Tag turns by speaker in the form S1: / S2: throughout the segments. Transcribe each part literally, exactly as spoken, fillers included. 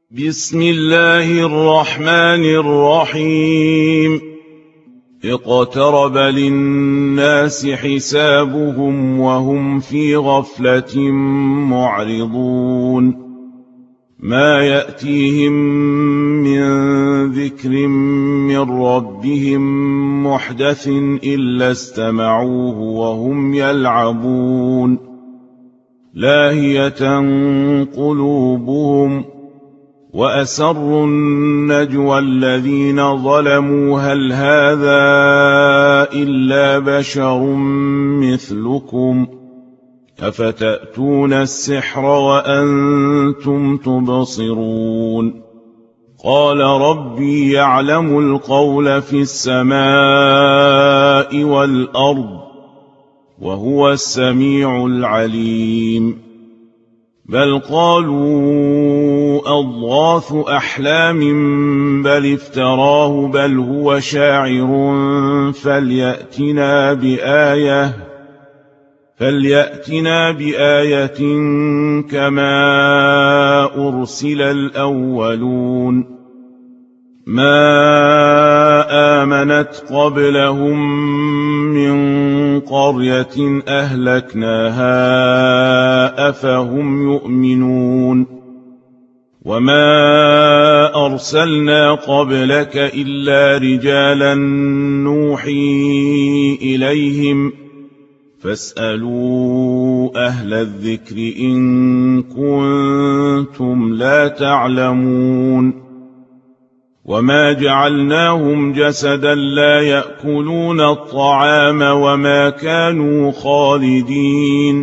S1: بسم الله الرحمن الرحيم. اقترب للناس حسابهم وهم في غفلة معرضون. ما يأتيهم من ذكر من ربهم محدث إلا استمعوه وهم يلعبون. لاهية قلوبهم وأسروا النجوى الذين ظلموا هل هذا إلا بشر مثلكم أفتأتون السحر وأنتم تبصرون. قال ربي يعلم القول في السماء والأرض وهو السميع العليم. بل قالوا أضغاث أحلام بل افتراه بل هو شاعر فليأتنا بآية فليأتنا بآية كما أرسل الأولون. ما آمنت قبلهم من قرية أهلكناها أفهم يؤمنون. وما أرسلنا قبلك إلا رجالا نوحي إليهم فاسألوا أهل الذكر إن كنتم لا تعلمون. وما جعلناهم جسدا لا يأكلون الطعام وما كانوا خالدين.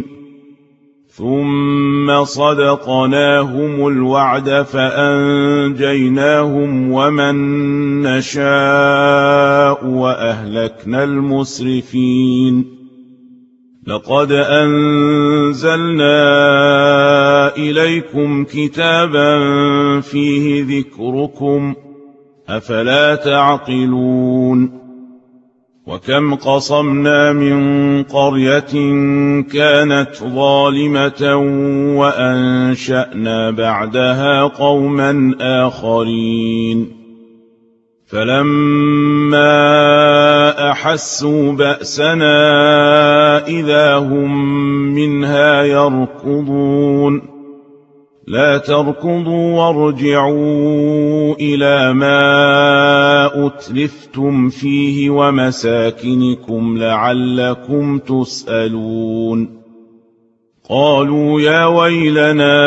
S1: ثم صدقناهم الوعد فأنجيناهم ومن نشاء وأهلكنا المسرفين. لقد أنزلنا إليكم كتابا فيه ذكركم أفلا تعقلون. وكم قصمنا من قرية كانت ظالمة وأنشأنا بعدها قوما آخرين. فلما أحسوا بأسنا إذا هم منها يركضون. لا تركضوا وارجعوا إلى ما أترفتم فيه ومساكنكم لعلكم تسألون. قالوا يا ويلنا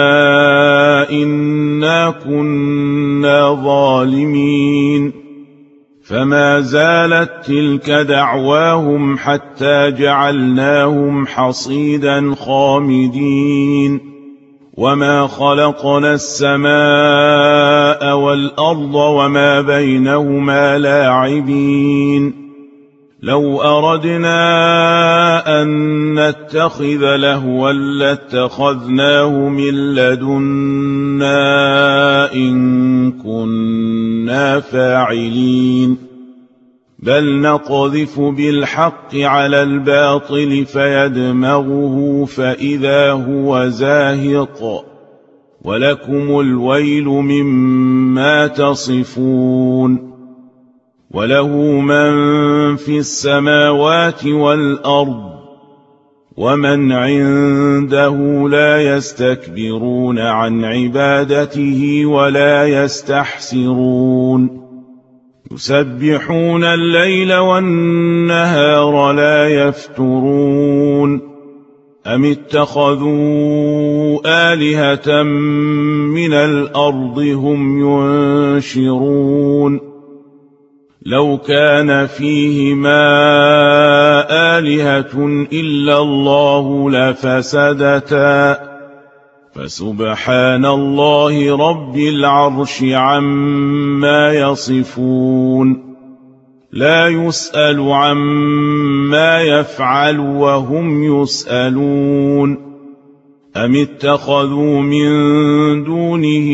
S1: إنا كنا ظالمين. فما زالت تلك دعواهم حتى جعلناهم حصيدا خامدين. وما خلقنا السماء والأرض وما بينهما لاعبين. لو أردنا أن نتخذ لهوا لاتخذناه من لدنا إن كنا فاعلين. بل نقذف بالحق على الباطل فيدمغه فإذا هو زاهق ولكم الويل مما تصفون. وله من في السماوات والأرض ومن عنده لا يستكبرون عن عبادته ولا يستحسرون. يسبحون الليل والنهار لا يفترون. أم اتخذوا آلهة من الأرض هم ينشرون. لو كان فيهما آلهة إلا الله لفسدتا فسبحان الله رب العرش عما يصفون. لا يسأل عما يفعل وهم يسألون. أم اتخذوا من دونه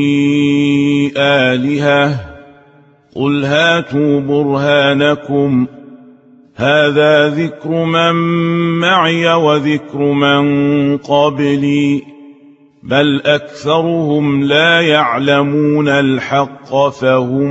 S1: آلهة قل هاتوا برهانكم هذا ذكر من معي وذكر من قبلي بل أكثرهم لا يعلمون الحق فهم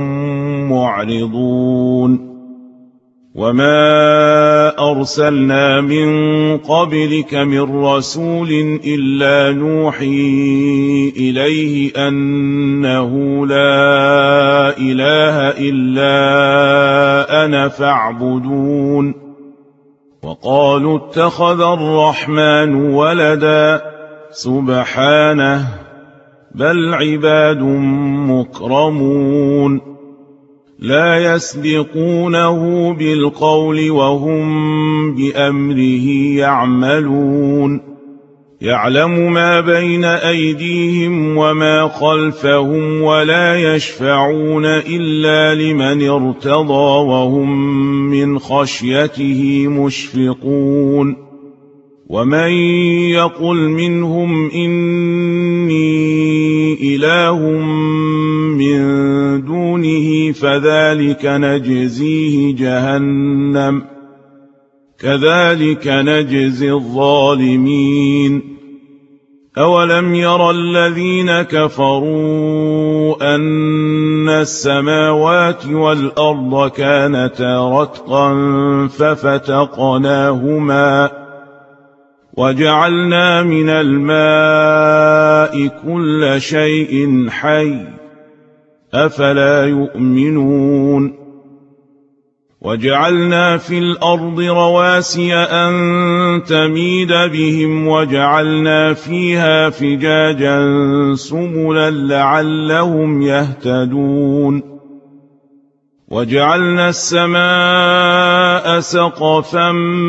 S1: معرضون وما أرسلنا من قبلك من رسول إلا نوحي إليه أنه لا إله إلا أنا فاعبدون وقالوا اتخذ الرحمن ولدا سبحانه بل عباد مكرمون لا يسبقونه بالقول وهم بأمره يعملون يعلم ما بين أيديهم وما خلفهم ولا يشفعون إلا لمن ارتضى وهم من خشيته مشفقون ومن يقل منهم إني إله من دونه فذلك نجزيه جهنم كذلك نجزي الظالمين أولم ير الذين كفروا أن السماوات والأرض كانتا رتقا ففتقناهما وجعلنا من الماء كل شيء حي أفلا يؤمنون وجعلنا في الأرض رواسي أن تميد بهم وجعلنا فيها فجاجا سبلا لعلهم يهتدون وجعلنا السماء سقفا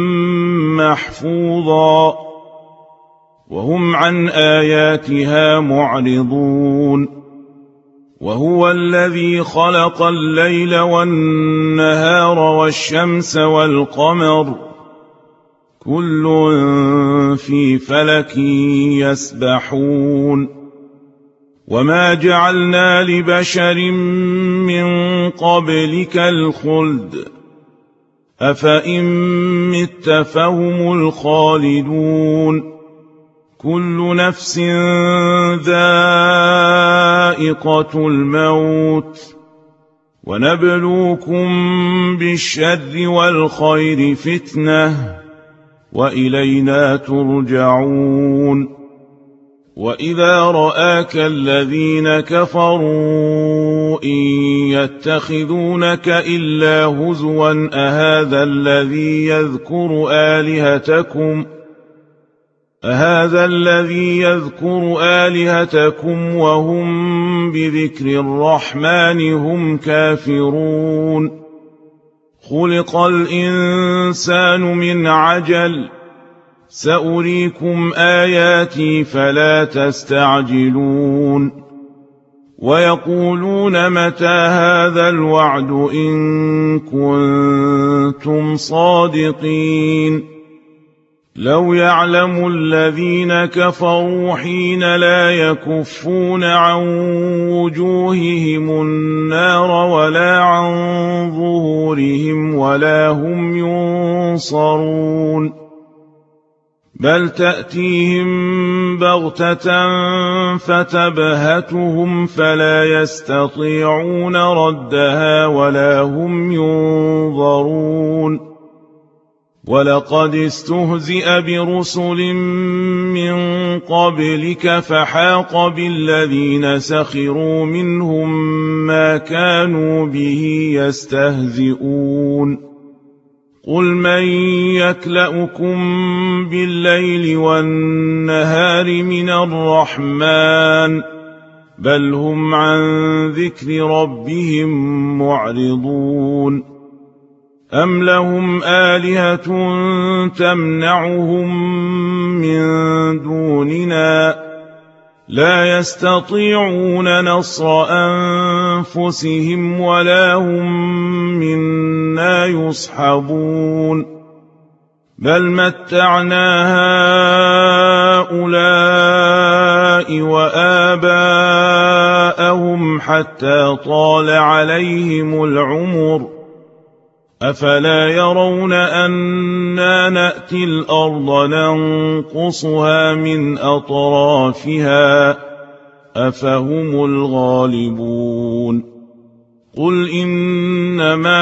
S1: محفوظا وهم عن آياتها معرضون وهو الذي خلق الليل والنهار والشمس والقمر كل في فلك يسبحون وما جعلنا لبشر من قبلك الخلد أفإن مت فهم الخالدون كل نفس ذائقة الموت ونبلوكم بالشر والخير فتنة وإلينا ترجعون وإذا رآك الذين كفروا إن يتخذونك إلا هزوا أهذا الذي يذكر آلهتكم أهذا الذي يذكر آلهتكم وهم بذكر الرحمن هم كافرون خلق الإنسان من عجل سأريكم آياتي فلا تستعجلون ويقولون متى هذا الوعد إن كنتم صادقين لو يعلم الذين كفروا حين لا يكفون عن وجوههم النار ولا عن ظهورهم ولا هم ينصرون بل تأتيهم بغتة فتبهتهم فلا يستطيعون ردها ولا هم ينظرون ولقد استهزئ برسل من قبلك فحاق بالذين سخروا منهم ما كانوا به يستهزئون قل من يكلؤكم بالليل والنهار من الرحمن بل هم عن ذكر ربهم معرضون أم لهم آلهة تمنعهم من دوننا لا يستطيعون نصر أنفسهم ولا هم منا يصحبون بل متعنا هؤلاء وآباءهم حتى طال عليهم العمر أفلا يرون أنا نأتي الأرض ننقصها من أطرافها أفهم الغالبون قل إنما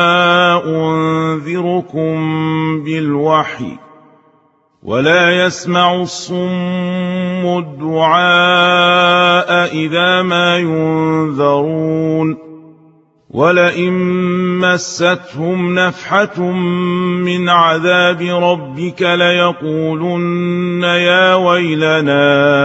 S1: أنذركم بالوحي ولا يسمع الصم الدعاء إذا ما ينذرون ولئن مستهم نفحة من عذاب ربك ليقولن يا ويلنا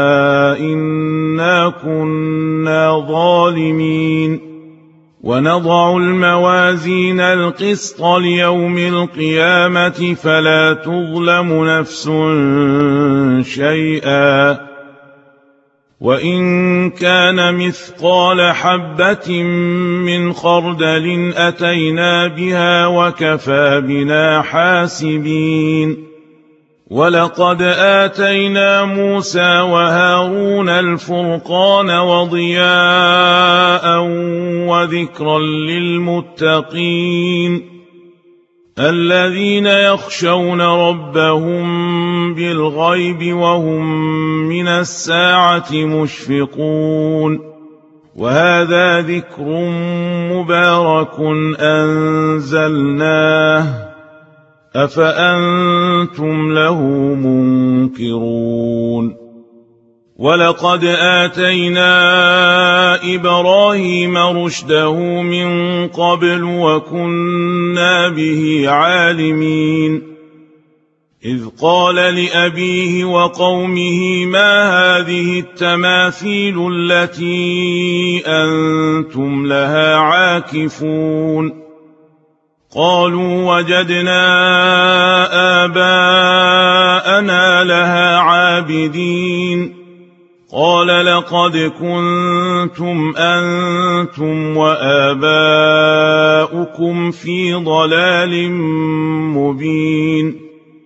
S1: إنا كنا ظالمين ونضع الموازين القسط ليوم القيامة فلا تظلم نفس شيئا وإن كان مثقال حبة من خردل أتينا بها وكفى بنا حاسبين ولقد آتينا موسى وهارون الفرقان وضياء وذكرا للمتقين الذين يخشون ربهم بالغيب وهم من الساعة مشفقون وهذا ذكر مبارك أنزلناه أفأنتم له منكرون ولقد آتينا إبراهيم رشده من قبل وكنا به عالمين إذ قال لأبيه وقومه ما هذه التماثيل التي أنتم لها عاكفون قالوا وجدنا آباءنا لها عابدين قال لقد كنتم أنتم وآباؤكم في ضلال مبين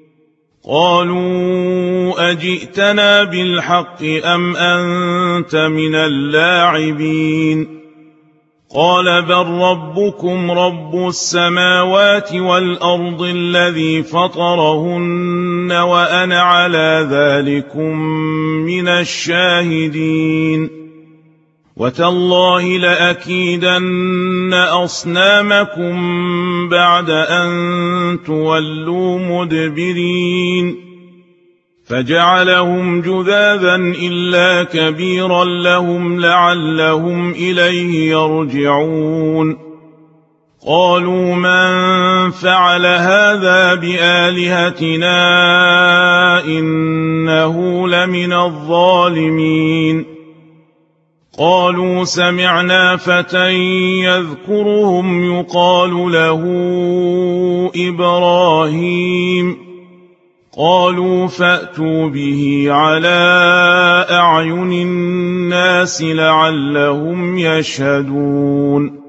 S1: قالوا أجئتنا بالحق أم أنت من اللاعبين قال بل ربكم رب السماوات والأرض الذي فطرهن وأنا على ذلكم من الشاهدين وتالله لأكيدن أصنامكم بعد أن تولوا مدبرين فجعلهم جذاذا إلا كبيرا لهم لعلهم إليه يرجعون قالوا من فعل هذا بآلهتنا إنه لمن الظالمين قالوا سمعنا فتى يذكرهم يقال له إبراهيم قالوا فأتوا به على أعين الناس لعلهم يشهدون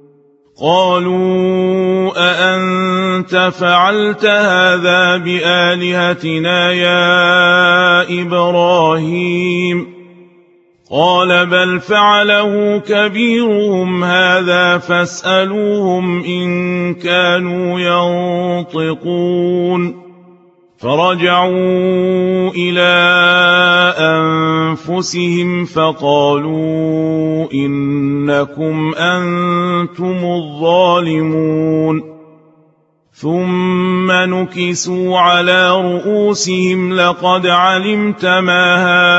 S1: قالوا أأنت فعلت هذا بآلهتنا يا إبراهيم قال بل فعله كبيرهم هذا فاسألوهم إن كانوا ينطقون فرجعوا إلى أنفسهم فقالوا إنكم أنتم الظالمون ثم نكسوا على رؤوسهم لقد علمت ما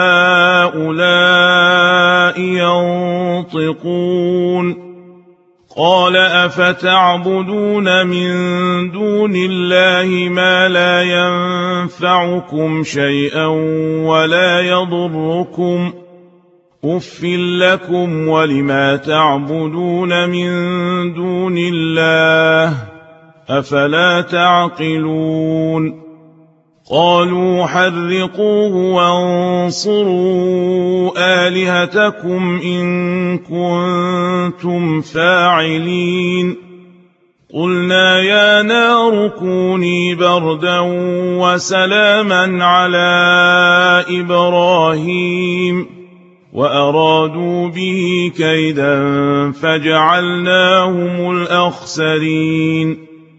S1: هؤلاء ينطقون قال أفتعبدون من دون الله ما لا ينفعكم شيئا ولا يضركم أف لكم ولما تعبدون من دون الله أفلا تعقلون قالوا حرقوه وانصروا آلهتكم إن كنتم فاعلين قلنا يا نار كوني بردا وسلاما على إبراهيم وأرادوا به كيدا فجعلناهم الأخسرين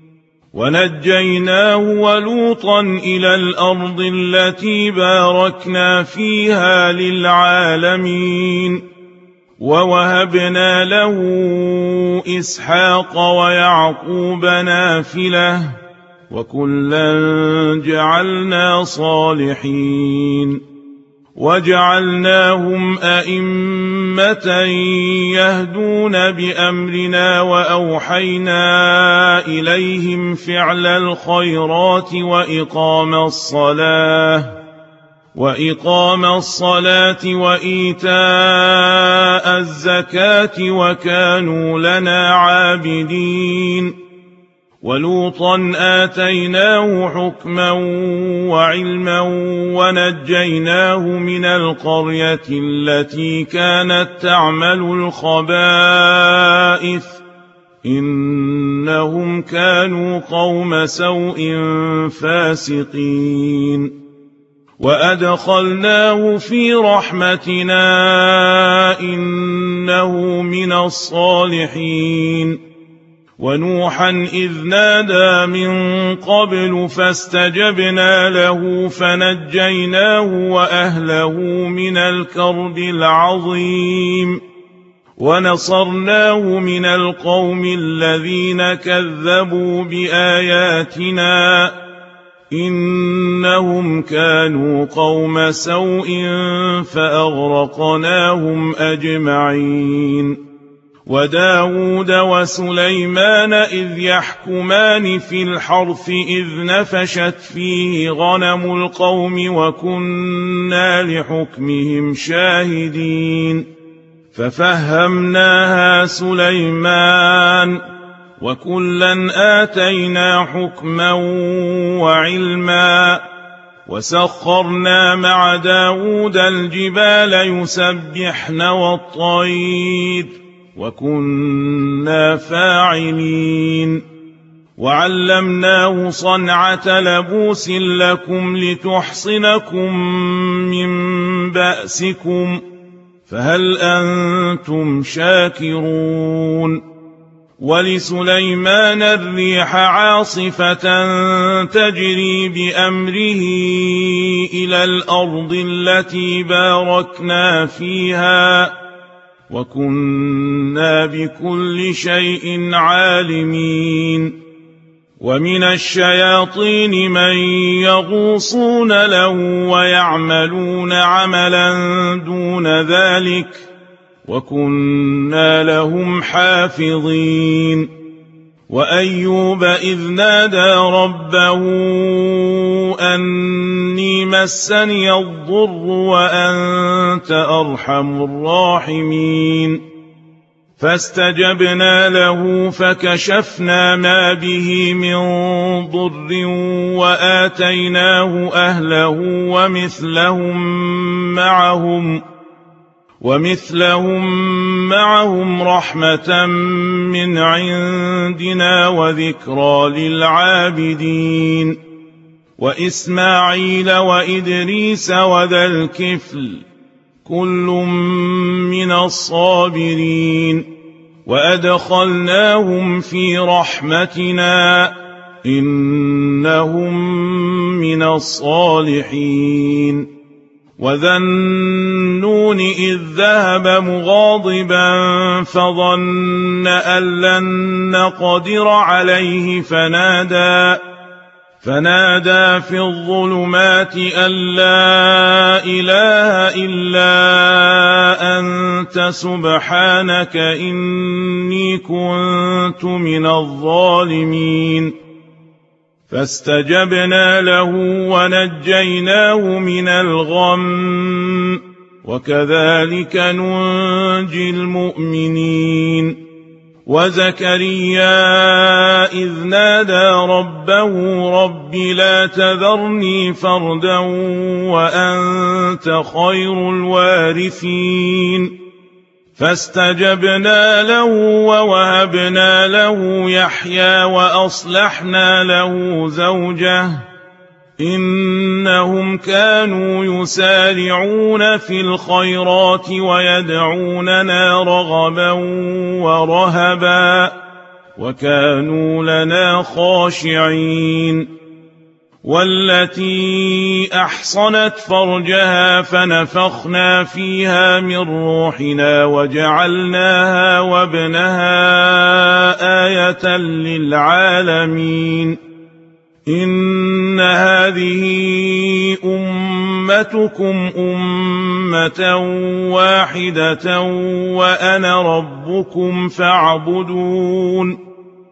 S1: ونجيناه ولوطا إلى الأرض التي باركنا فيها للعالمين ووهبنا له إسحاق ويعقوب نافلة وكلا جعلنا صالحين وجعلناهم أئمة يهدون بأمرنا وأوحينا إليهم فعل الخيرات وإقام الصلاة وإقام الصلاة وإيتاء الزكاة وكانوا لنا عابدين ولوطا آتيناه حكما وعلما ونجيناه من القرية التي كانت تعمل الخبائث إنهم كانوا قوم سوء فاسقين وأدخلناه في رحمتنا إنه من الصالحين ونوحا إذ نادى من قبل فاستجبنا له فنجيناه وأهله من الكرب العظيم ونصرناه من القوم الذين كذبوا بآياتنا إنهم كانوا قوم سوء فأغرقناهم أجمعين وداود وسليمان إذ يحكمان في الحرث إذ نفشت فيه غنم القوم وكنا لحكمهم شاهدين ففهمناها سليمان وكلا آتينا حكما وعلما وسخرنا مع داود الجبال يسبحن والطير وكنا فاعلين وعلمناه صنعة لبوس لكم لتحصنكم من بأسكم فهل أنتم شاكرون ولسليمان الريح عاصفة تجري بأمره إلى الأرض التي باركنا فيها وكنا بكل شيء عالمين ومن الشياطين من يغوصون له ويعملون عملا دون ذلك وكنا لهم حافظين وأيوب إذ نادى ربه أني مسني الضر وأنت أرحم الراحمين فاستجبنا له فكشفنا ما به من ضر وآتيناه أهله ومثلهم معهم ومثلهم معهم رحمة من عندنا وذكرى للعابدين وإسماعيل وإدريس وذا الكفل كل من الصابرين وأدخلناهم في رحمتنا إنهم من الصالحين وذا النون إذ ذهب مغاضبا فظن أن لن نقدر عليه فنادى فنادى في الظلمات أن لا إله إلا أنت سبحانك إني كنت من الظالمين فاستجبنا له ونجيناه من الغم وكذلك ننجي المؤمنين وزكريا إذ نادى ربه رب لا تذرني فردا وأنت خير الوارثين فاستجبنا له ووهبنا له يحيى وأصلحنا له زوجه إنهم كانوا يسارعون في الخيرات ويدعوننا رغبا ورهبا وكانوا لنا خاشعين. والتي أحصنت فرجها فنفخنا فيها من روحنا وجعلناها وابنها آية للعالمين. إن هذه أمتكم أمة واحدة وأنا ربكم فاعبدون.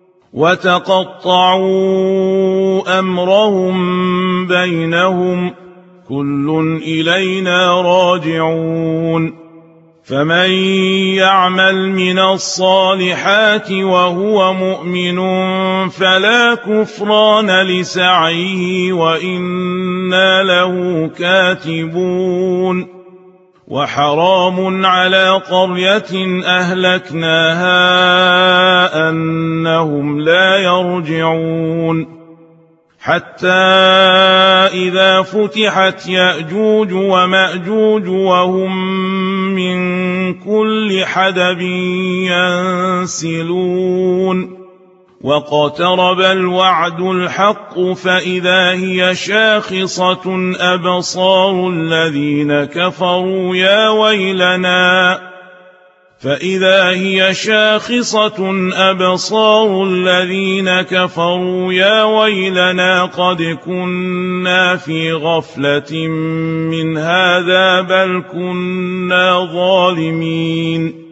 S1: وتقطعوا أمرهم بينهم كل إلينا راجعون. فمن يعمل من الصالحات وهو مؤمن فلا كفران لسعيه وإنا له كاتبون. وحرام على قرية أهلكناها أنهم لا يرجعون. حتى إذا فتحت يأجوج ومأجوج وهم من كل حدب ينسلون. واقترب الوعد الحق فإذا هي شاخصة أبصار الذين كفروا يا ويلنا فإذا هي شاخصة أبصار الذين كفروا يا ويلنا قد كنا في غفلة من هذا بل كنا ظالمين.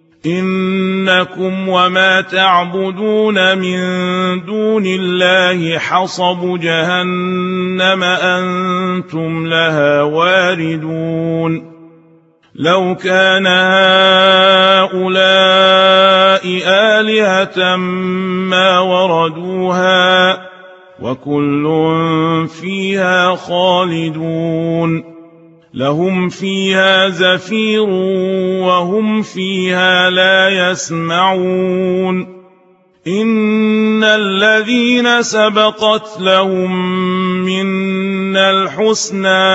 S1: إنكم وما تعبدون من دون الله حصب جهنم أنتم لها واردون. لو كان هؤلاء آلهة ما وردوها وكل فيها خالدون. لهم فيها زفير وهم فيها لا يسمعون. إن الذين سبقت لهم منا الحسنى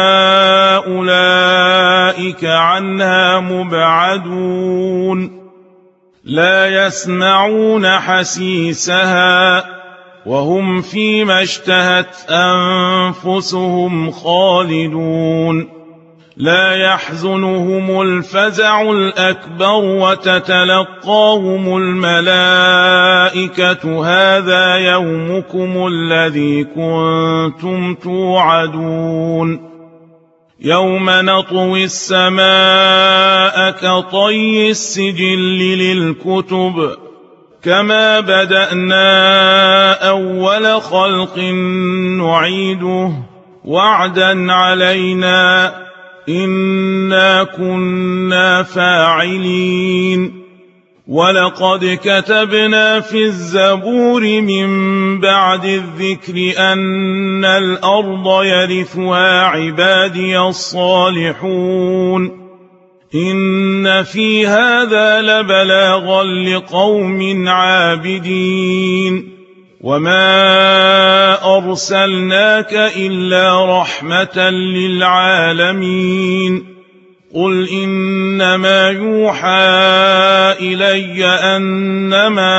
S1: أولئك عنها مبعدون. لا يسمعون حسيسها وهم فيما اشتهت أنفسهم خالدون. لا يحزنهم الفزع الأكبر وتتلقاهم الملائكة هذا يومكم الذي كنتم توعدون. يوم نطوي السماء كطي السجل للكتب كما بدأنا أول خلق نعيده وعدا علينا إنا كنا فاعلين. ولقد كتبنا في الزبور من بعد الذكر أن الأرض يرثها عبادي الصالحون. إن في هذا لبلاغا لقوم عابدين. وما أرسلناك إلا رحمة للعالمين. قل إنما يوحى إلي أنما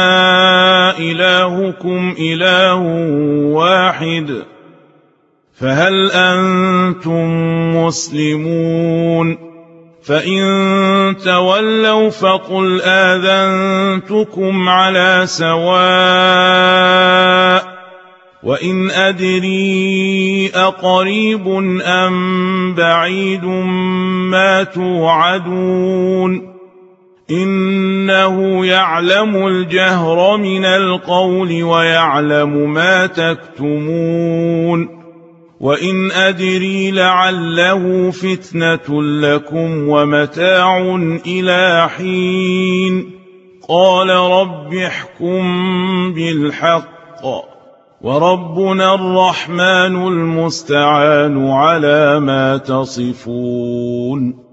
S1: إلهكم إله واحد فهل أنتم مسلمون؟ فإن تولوا فقل آذنتكم على سواء. وإن أدري أقريب أم بعيد ما توعدون إنه يعلم الجهر من القول ويعلم ما تكتمون. وإن أدري لعله فتنة لكم ومتاع إلى حين. قال رب احكم بالحق وربنا الرحمن المستعان على ما تصفون.